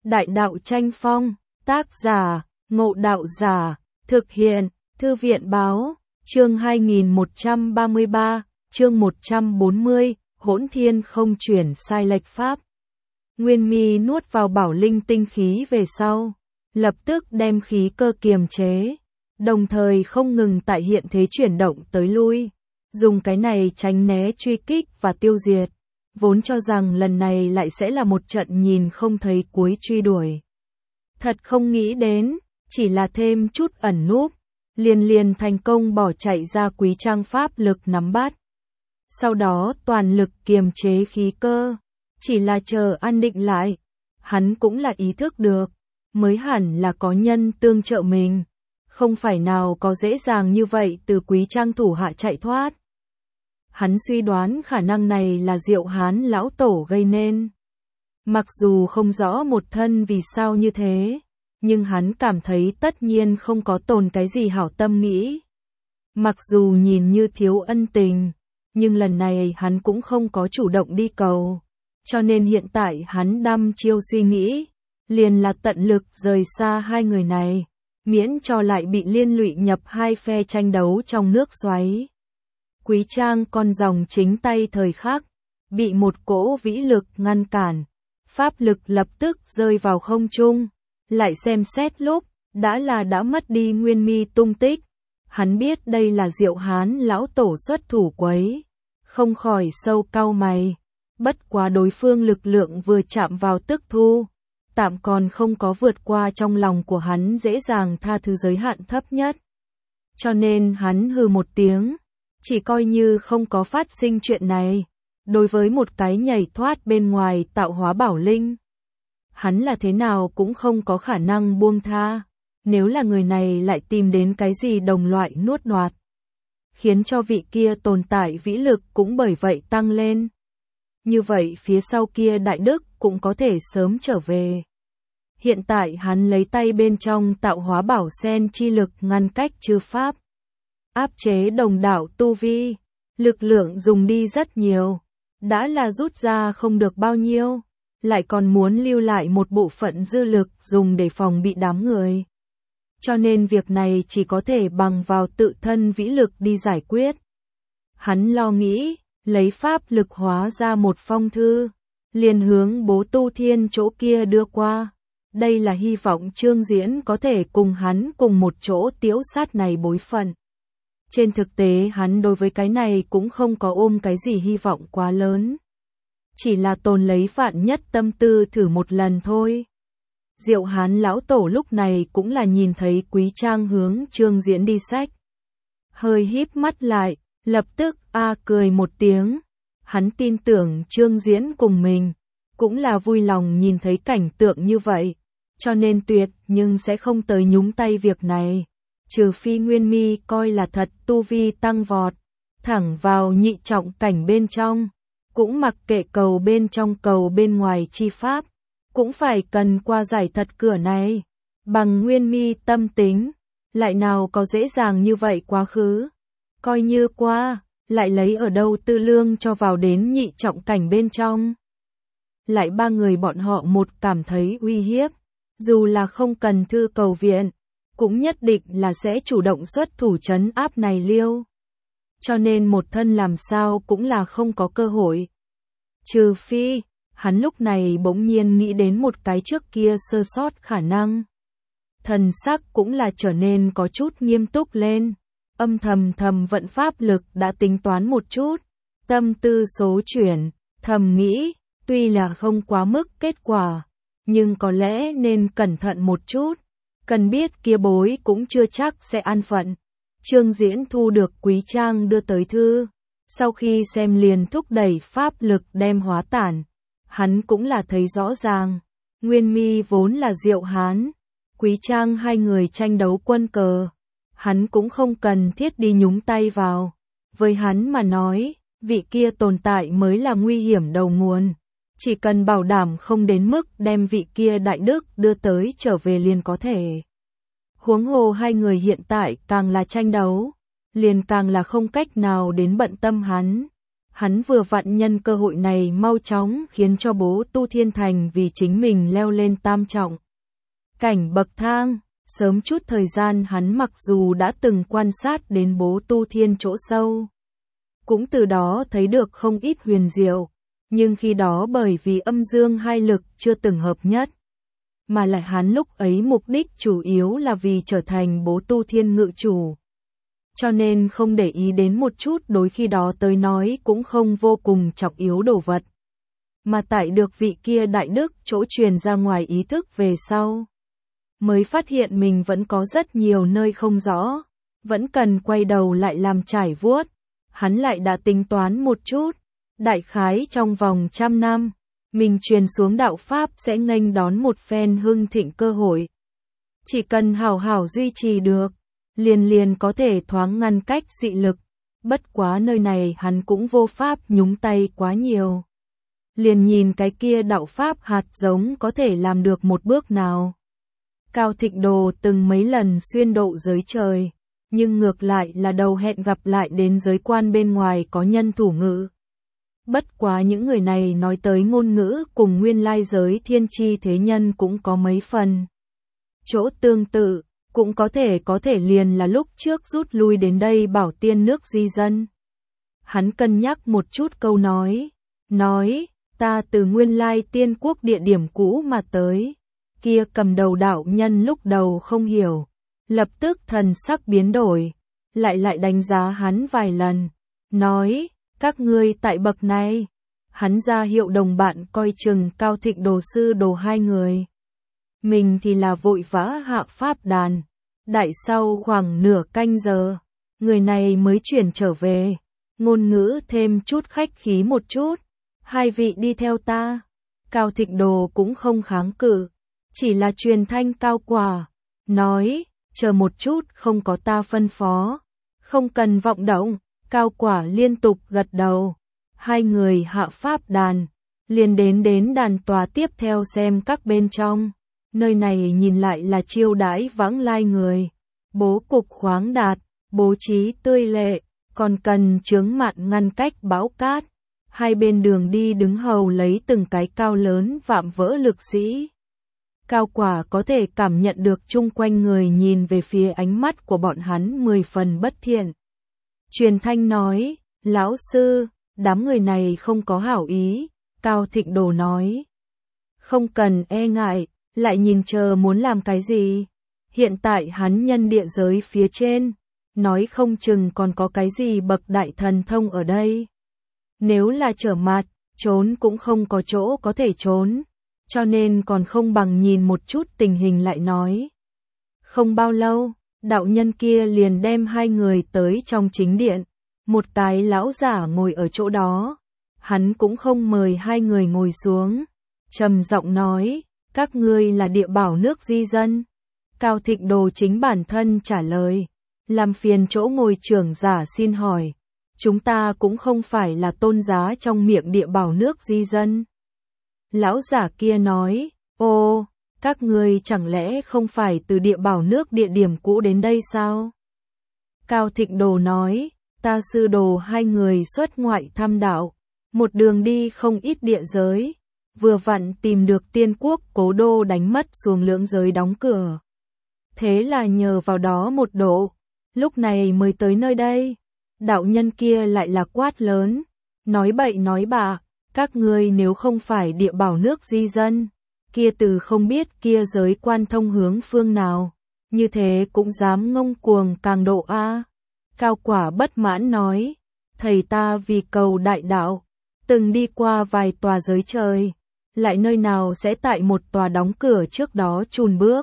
Đại đạo tranh phong, tác giả, Ngộ Đạo Giả, thực hiện, Thư viện Báo, chương 2133, chương 140, hỗn thiên không chuyển sai lệch pháp. Nguyên Mi nuốt vào bảo linh tinh khí về sau, lập tức đem khí cơ kiềm chế, đồng thời không ngừng tại hiện thế chuyển động tới lui, dùng cái này tránh né truy kích và tiêu diệt, vốn cho rằng lần này lại sẽ là một trận nhìn không thấy cuối truy đuổi. Thật không nghĩ đến, chỉ là thêm chút ẩn núp, liền thành công bỏ chạy ra quý trang pháp lực nắm bắt. Sau đó toàn lực kiềm chế khí cơ, chỉ là chờ an định lại, hắn cũng là ý thức được, mới hẳn là có nhân tương trợ mình, không phải nào có dễ dàng như vậy từ quý trang thủ hạ chạy thoát. Hắn suy đoán khả năng này là Diệu Hán lão tổ gây nên. Mặc dù không rõ một thân vì sao như thế, nhưng hắn cảm thấy tất nhiên không có tồn cái gì hảo tâm nghĩ. Mặc dù nhìn như thiếu ân tình, nhưng lần này hắn cũng không có chủ động đi cầu, cho nên hiện tại hắn đăm chiêu suy nghĩ, liền là tận lực rời xa hai người này, miễn cho lại bị liên lụy nhập hai phe tranh đấu trong nước xoáy. Quý trang con rồng chính tay thời khắc, bị một cỗ vĩ lực ngăn cản, pháp lực lập tức rơi vào không trung, lại xem xét lúc, đã mất đi Nguyên Mi tung tích. Hắn biết đây là Diệu Hán lão tổ xuất thủ quấy, không khỏi sâu cau mày, bất quá đối phương lực lượng vừa chạm vào tức thu, tạm còn không có vượt qua trong lòng của hắn dễ dàng tha thứ giới hạn thấp nhất. Cho nên hắn hừ một tiếng, chỉ coi như không có phát sinh chuyện này, đối với một cái nhảy thoát bên ngoài tạo hóa bảo linh. Hắn là thế nào cũng không có khả năng buông tha, nếu là người này lại tìm đến cái gì đồng loại nuốt đoạt, khiến cho vị kia tồn tại vĩ lực cũng bởi vậy tăng lên. Như vậy phía sau kia đại đức cũng có thể sớm trở về. Hiện tại hắn lấy tay bên trong tạo hóa bảo sen chi lực ngăn cách chư pháp, áp chế đồng đạo tu vi, lực lượng dùng đi rất nhiều, đã là rút ra không được bao nhiêu, lại còn muốn lưu lại một bộ phận dư lực dùng để phòng bị đám người. Cho nên việc này chỉ có thể bằng vào tự thân vĩ lực đi giải quyết. Hắn lo nghĩ, lấy pháp lực hóa ra một phong thư, liền hướng Bố Tu Thiên chỗ kia đưa qua. Đây là hy vọng Trương Diễn có thể cùng hắn cùng một chỗ tiễu sát này bối phận. Trên thực tế hắn đối với cái này cũng không có ôm cái gì hy vọng quá lớn. Chỉ là tồn lấy vạn nhất tâm tư thử một lần thôi. Diệu Hán lão tổ lúc này cũng là nhìn thấy quý trang hướng Trương Diễn đi sách. Hơi híp mắt lại, lập tức cười một tiếng. Hắn tin tưởng Trương Diễn cùng mình, cũng là vui lòng nhìn thấy cảnh tượng như vậy, cho nên tuyệt nhưng sẽ không tới nhúng tay việc này. Trừ phi Nguyên Mi coi là thật tu vi tăng vọt, thẳng vào nhị trọng cảnh bên trong, cũng mặc kệ cầu bên trong cầu bên ngoài chi pháp, cũng phải cần qua giải thật cửa này. Bằng Nguyên Mi tâm tính, lại nào có dễ dàng như vậy quá khứ. Coi như qua, lại lấy ở đâu tư lương cho vào đến nhị trọng cảnh bên trong. Lại ba người bọn họ một cảm thấy uy hiếp, dù là không cần thư cầu viện, cũng nhất định là sẽ chủ động xuất thủ trấn áp này liêu. Cho nên một thân làm sao cũng là không có cơ hội. Trừ phi, hắn lúc này bỗng nhiên nghĩ đến một cái trước kia sơ sót khả năng. Thần sắc cũng là trở nên có chút nghiêm túc lên, âm thầm vận pháp lực đã tính toán một chút, tâm tư số chuyển, thầm nghĩ, tuy là không quá mức kết quả, nhưng có lẽ nên cẩn thận một chút, cần biết kia bối cũng chưa chắc sẽ an phận. Trương Diễn thu được quý trang đưa tới thư, sau khi xem liền thúc đẩy pháp lực đem hóa tản, hắn cũng là thấy rõ ràng, Nguyên Mi vốn là Diệu Hán, quý trang hai người tranh đấu quân cờ, hắn cũng không cần thiết đi nhúng tay vào, với hắn mà nói, vị kia tồn tại mới là nguy hiểm đầu nguồn, chỉ cần bảo đảm không đến mức đem vị kia đại đức đưa tới trở về liền có thể. Huống hồ hai người hiện tại càng là tranh đấu, liền càng là không cách nào đến bận tâm hắn. Hắn vừa vặn nhân cơ hội này mau chóng khiến cho bố tu thiên thành vì chính mình leo lên tam trọng cảnh bậc thang. Sớm chút thời gian hắn mặc dù đã từng quan sát đến bố tu thiên chỗ sâu, cũng từ đó thấy được không ít huyền diệu, nhưng khi đó bởi vì âm dương hai lực chưa từng hợp nhất, mà lại hắn lúc ấy mục đích chủ yếu là vì trở thành bố tu thiên ngự chủ. Cho nên không để ý đến một chút đối khi đó tới nói cũng không vô cùng trọng yếu đồ vật. Mà tại được vị kia đại đức chỗ truyền ra ngoài ý thức về sau, mới phát hiện mình vẫn có rất nhiều nơi không rõ, vẫn cần quay đầu lại làm trải vuốt. Hắn lại đã tính toán một chút, đại khái trong vòng 100 năm, mình truyền xuống đạo Pháp sẽ nghênh đón một phen hưng thịnh cơ hội. Chỉ cần hảo hảo duy trì được, liền có thể thoáng ngăn cách dị lực, bất quá nơi này hắn cũng vô pháp nhúng tay quá nhiều. Liền nhìn cái kia đạo Pháp hạt giống có thể làm được một bước nào. Cao Thịnh Đồ từng mấy lần xuyên độ giới trời, nhưng ngược lại là đầu hẹn gặp lại đến giới quan bên ngoài có nhân thủ ngữ. Bất quá những người này nói tới ngôn ngữ cùng nguyên lai giới thiên chi thế nhân cũng có mấy phần chỗ tương tự, cũng có thể liền là lúc trước rút lui đến đây bảo tiên nước di dân. Hắn cân nhắc một chút câu nói, ta từ nguyên lai tiên quốc địa điểm cũ mà tới. Kia cầm đầu đạo nhân lúc đầu không hiểu, lập tức thần sắc biến đổi, lại đánh giá hắn vài lần, nói, các ngươi tại bậc này. Hắn ra hiệu đồng bạn coi chừng Cao Thịnh Đồ sư đồ hai người. Mình thì là vội vã hạ pháp đàn. Đại sau khoảng nửa canh giờ, người này mới chuyển trở về, ngôn ngữ thêm chút khách khí một chút. Hai vị đi theo ta. Cao Thịnh Đồ cũng không kháng cự, chỉ là truyền thanh Cao Quả, nói, chờ một chút, không có ta phân phó, không cần vọng động. Cao Quả liên tục gật đầu. Hai người hạ pháp đàn, liền đến đàn tòa tiếp theo xem các bên trong. Nơi này nhìn lại là chiêu đãi vãng lai người, bố cục khoáng đạt, bố trí tươi lệ, còn cần chướng mạn ngăn cách bão cát. Hai bên đường đi đứng hầu lấy từng cái cao lớn vạm vỡ lực sĩ. Cao Quả có thể cảm nhận được chung quanh người nhìn về phía ánh mắt của bọn hắn 10 phần bất thiện. Truyền thanh nói, lão sư, đám người này không có hảo ý. Cao Thịnh Đồ nói, không cần e ngại, lại nhìn chờ muốn làm cái gì. Hiện tại hắn nhân địa giới phía trên, nói không chừng còn có cái gì bậc đại thần thông ở đây. Nếu là trở mặt, trốn cũng không có chỗ có thể trốn, cho nên còn không bằng nhìn một chút tình hình lại nói. Không bao lâu, đạo nhân kia liền đem hai người tới trong chính điện, một cái lão giả ngồi ở chỗ đó. Hắn cũng không mời hai người ngồi xuống, trầm giọng nói, các ngươi là địa bảo nước di dân. Cao Thịnh Đồ chính bản thân trả lời, làm phiền chỗ ngồi trưởng giả xin hỏi, chúng ta cũng không phải là tôn giá trong miệng địa bảo nước di dân. Lão giả kia nói, ô, các ngươi chẳng lẽ không phải từ địa bảo nước địa điểm cũ đến đây sao? Cao Thịnh Đồ nói, ta sư đồ hai người xuất ngoại thăm đạo, một đường đi không ít địa giới, vừa vặn tìm được tiên quốc cố đô đánh mất xuồng lưỡng giới đóng cửa. Thế là nhờ vào đó một độ, lúc này mới tới nơi đây. Đạo nhân kia lại là quát lớn, nói bậy nói bạ, các ngươi nếu không phải địa bảo nước di dân, kia từ không biết kia giới quan thông hướng phương nào, như thế cũng dám ngông cuồng càng độ a. Cao Quả bất mãn nói, thầy ta vì cầu đại đạo, từng đi qua vài tòa giới trời, lại nơi nào sẽ tại một tòa đóng cửa trước đó chùn bước.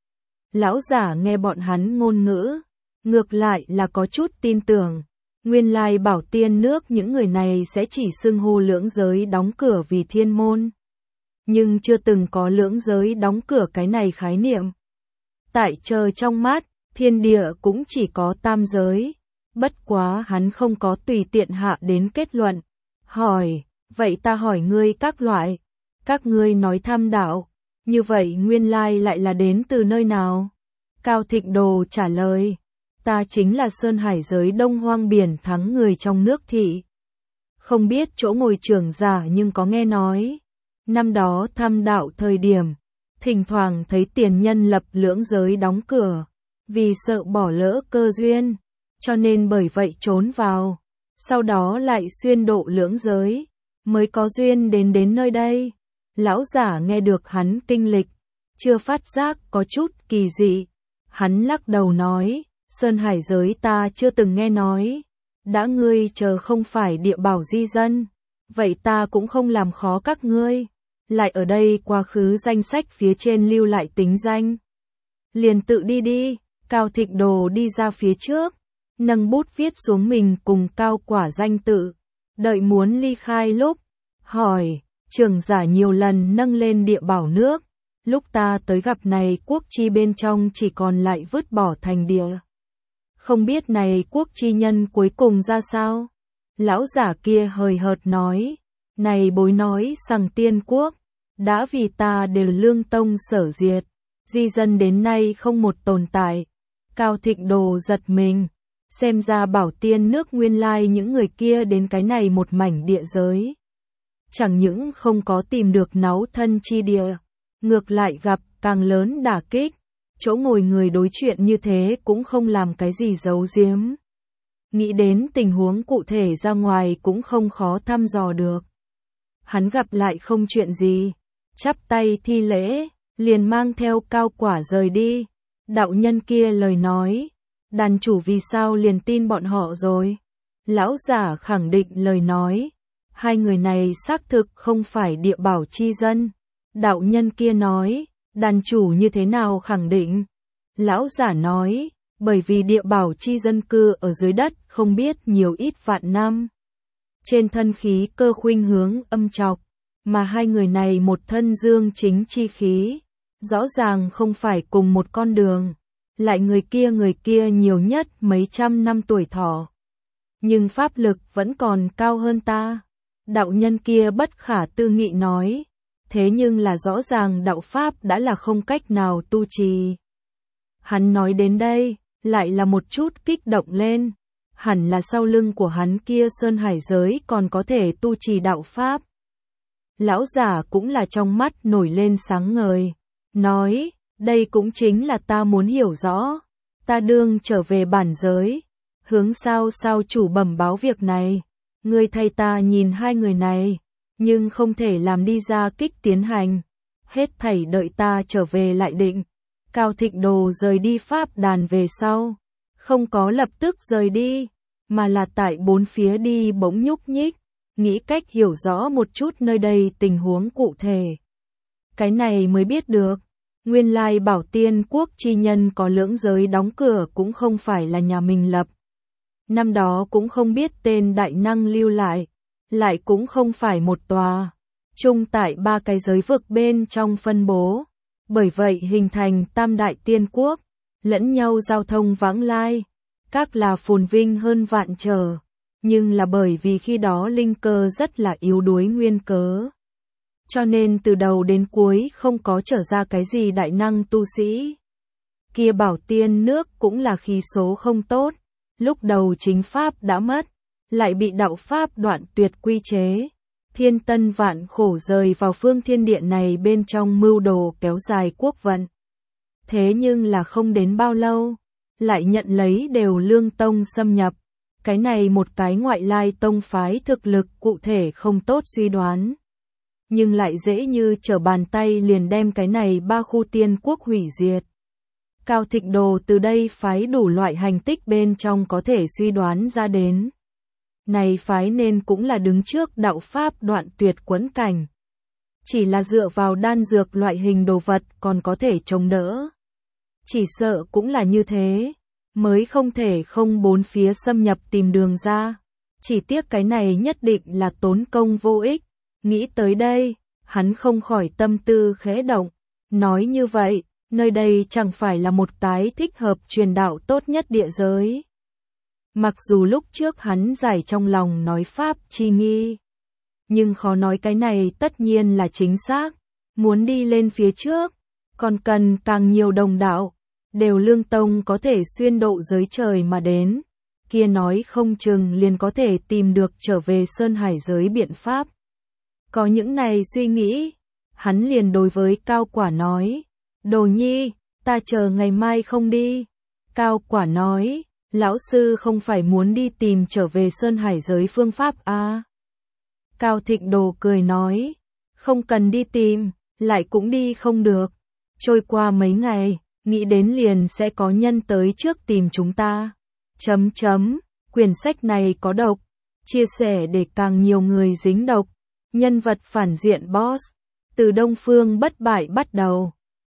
Lão giả nghe bọn hắn ngôn ngữ, ngược lại là có chút tin tưởng, nguyên lai bảo tiên nước những người này sẽ chỉ xưng hô lưỡng giới đóng cửa vì thiên môn. Nhưng chưa từng có lưỡng giới đóng cửa cái này khái niệm. Tại trời trong mắt, thiên địa cũng chỉ có tam giới. Bất quá hắn không có tùy tiện hạ đến kết luận. Hỏi, vậy ta hỏi ngươi các loại. Các ngươi nói tham đạo, như vậy nguyên lai lại là đến từ nơi nào? Cao Thịnh Đồ trả lời, ta chính là Sơn Hải giới Đông Hoang biển thắng người trong nước thị. Không biết chỗ ngồi trưởng giả nhưng có nghe nói. Năm đó thăm đạo thời điểm, thỉnh thoảng thấy tiền nhân lập lưỡng giới đóng cửa, vì sợ bỏ lỡ cơ duyên, cho nên bởi vậy trốn vào, sau đó lại xuyên độ lưỡng giới, mới có duyên đến nơi đây. Lão giả nghe được hắn kinh lịch, chưa phát giác có chút kỳ dị. Hắn lắc đầu nói, Sơn Hải giới ta chưa từng nghe nói, đã ngươi chờ không phải địa bảo di dân, vậy ta cũng không làm khó các ngươi. Lại ở đây quá khứ danh sách phía trên lưu lại tính danh. Liền tự đi đi, Cao Thịnh Đồ đi ra phía trước, nâng bút viết xuống mình cùng Cao Quả danh tự, đợi muốn ly khai lúc, hỏi, trưởng giả nhiều lần nâng lên địa bảo nước, lúc ta tới gặp này quốc chi bên trong chỉ còn lại vứt bỏ thành địa. Không biết này quốc chi nhân cuối cùng ra sao? Lão giả kia hời hợt nói, này bối nói rằng tiên quốc, đã vì ta đều lương tông sở diệt, di dân đến nay không một tồn tại. Cao Thịnh Đồ giật mình, xem ra bảo tiên nước nguyên lai những người kia đến cái này một mảnh địa giới. Chẳng những không có tìm được náu thân chi địa, ngược lại gặp càng lớn đả kích, chỗ ngồi người đối chuyện như thế cũng không làm cái gì giấu giếm. Nghĩ đến tình huống cụ thể ra ngoài cũng không khó thăm dò được. Hắn gặp lại không chuyện gì, chắp tay thi lễ, liền mang theo Cao Quả rời đi. Đạo nhân kia lời nói, đàn chủ vì sao liền tin bọn họ rồi? Lão giả khẳng định lời nói, hai người này xác thực không phải địa bảo chi dân. Đạo nhân kia nói, đàn chủ như thế nào khẳng định? Lão giả nói, bởi vì địa bảo chi dân cư ở dưới đất không biết nhiều ít vạn năm. Trên thân khí cơ khuynh hướng âm trọc, mà hai người này một thân dương chính chi khí, rõ ràng không phải cùng một con đường. Lại người kia nhiều nhất mấy trăm năm tuổi thọ, nhưng pháp lực vẫn còn cao hơn ta. Đạo nhân kia bất khả tư nghị nói, thế nhưng là rõ ràng đạo pháp đã là không cách nào tu trì. Hắn nói đến đây, lại là một chút kích động lên, hẳn là sau lưng của hắn kia Sơn Hải giới còn có thể tu trì đạo pháp. Lão giả cũng là trong mắt nổi lên sáng ngời, nói, đây cũng chính là ta muốn hiểu rõ, ta đương trở về bản giới, hướng sao chủ bẩm báo việc này, ngươi thay ta nhìn hai người này, nhưng không thể làm đi ra kích tiến hành, hết thảy đợi ta trở về lại định. Cao Thịnh Đồ rời đi pháp đàn về sau, không có lập tức rời đi, mà là tại bốn phía đi bỗng nhúc nhích, nghĩ cách hiểu rõ một chút nơi đây tình huống cụ thể. Cái này mới biết được, nguyên lai bảo tiên quốc chi nhân có lưỡng giới đóng cửa cũng không phải là nhà mình lập. Năm đó cũng không biết tên đại năng lưu lại cũng không phải một tòa, chung tại ba cái giới vực bên trong phân bố. Bởi vậy hình thành tam đại tiên quốc, lẫn nhau giao thông vãng lai, các là phồn vinh hơn vạn trở, nhưng là bởi vì khi đó linh cơ rất là yếu đuối nguyên cớ. Cho nên từ đầu đến cuối không có trở ra cái gì đại năng tu sĩ. Kia bảo tiên nước cũng là khí số không tốt, lúc đầu chính pháp đã mất, lại bị đạo pháp đoạn tuyệt quy chế. Thiên tân vạn khổ rời vào phương thiên địa này bên trong mưu đồ kéo dài quốc vận. Thế nhưng là không đến bao lâu, lại nhận lấy đều lương tông xâm nhập. Cái này một cái ngoại lai tông phái thực lực cụ thể không tốt suy đoán. Nhưng lại dễ như trở bàn tay liền đem cái này ba khu tiên quốc hủy diệt. Cao Thịnh Đồ từ đây phái đủ loại hành tích bên trong có thể suy đoán ra đến. Này phái nên cũng là đứng trước đạo pháp đoạn tuyệt quẫn cảnh. Chỉ là dựa vào đan dược loại hình đồ vật còn có thể chống đỡ. Chỉ sợ cũng là như thế, mới không thể không bốn phía xâm nhập tìm đường ra. Chỉ tiếc cái này nhất định là tốn công vô ích. Nghĩ tới đây, hắn không khỏi tâm tư khẽ động. Nói như vậy, nơi đây chẳng phải là một cái thích hợp truyền đạo tốt nhất địa giới. Mặc dù lúc trước hắn giải trong lòng nói pháp chi nghi, nhưng khó nói cái này tất nhiên là chính xác. Muốn đi lên phía trước, còn cần càng nhiều đồng đạo, đều lương tông có thể xuyên độ giới trời mà đến. kia nói không chừng liền có thể tìm được trở về Sơn Hải giới biện pháp. Có những này suy nghĩ, hắn liền đối với Cao Quả nói, Đồ Nhi, ta chờ ngày mai không đi. Cao Quả nói, lão sư không phải muốn đi tìm trở về Sơn Hải giới phương pháp à? Cao Thịnh Đồ cười nói, không cần đi tìm, lại cũng đi không được. Trôi qua mấy ngày, nghĩ đến liền sẽ có nhân tới trước tìm chúng ta. Quyển sách này có độc, chia sẻ để càng nhiều người dính độc. Nhân vật phản diện boss, từ Đông Phương bất bại bắt đầu.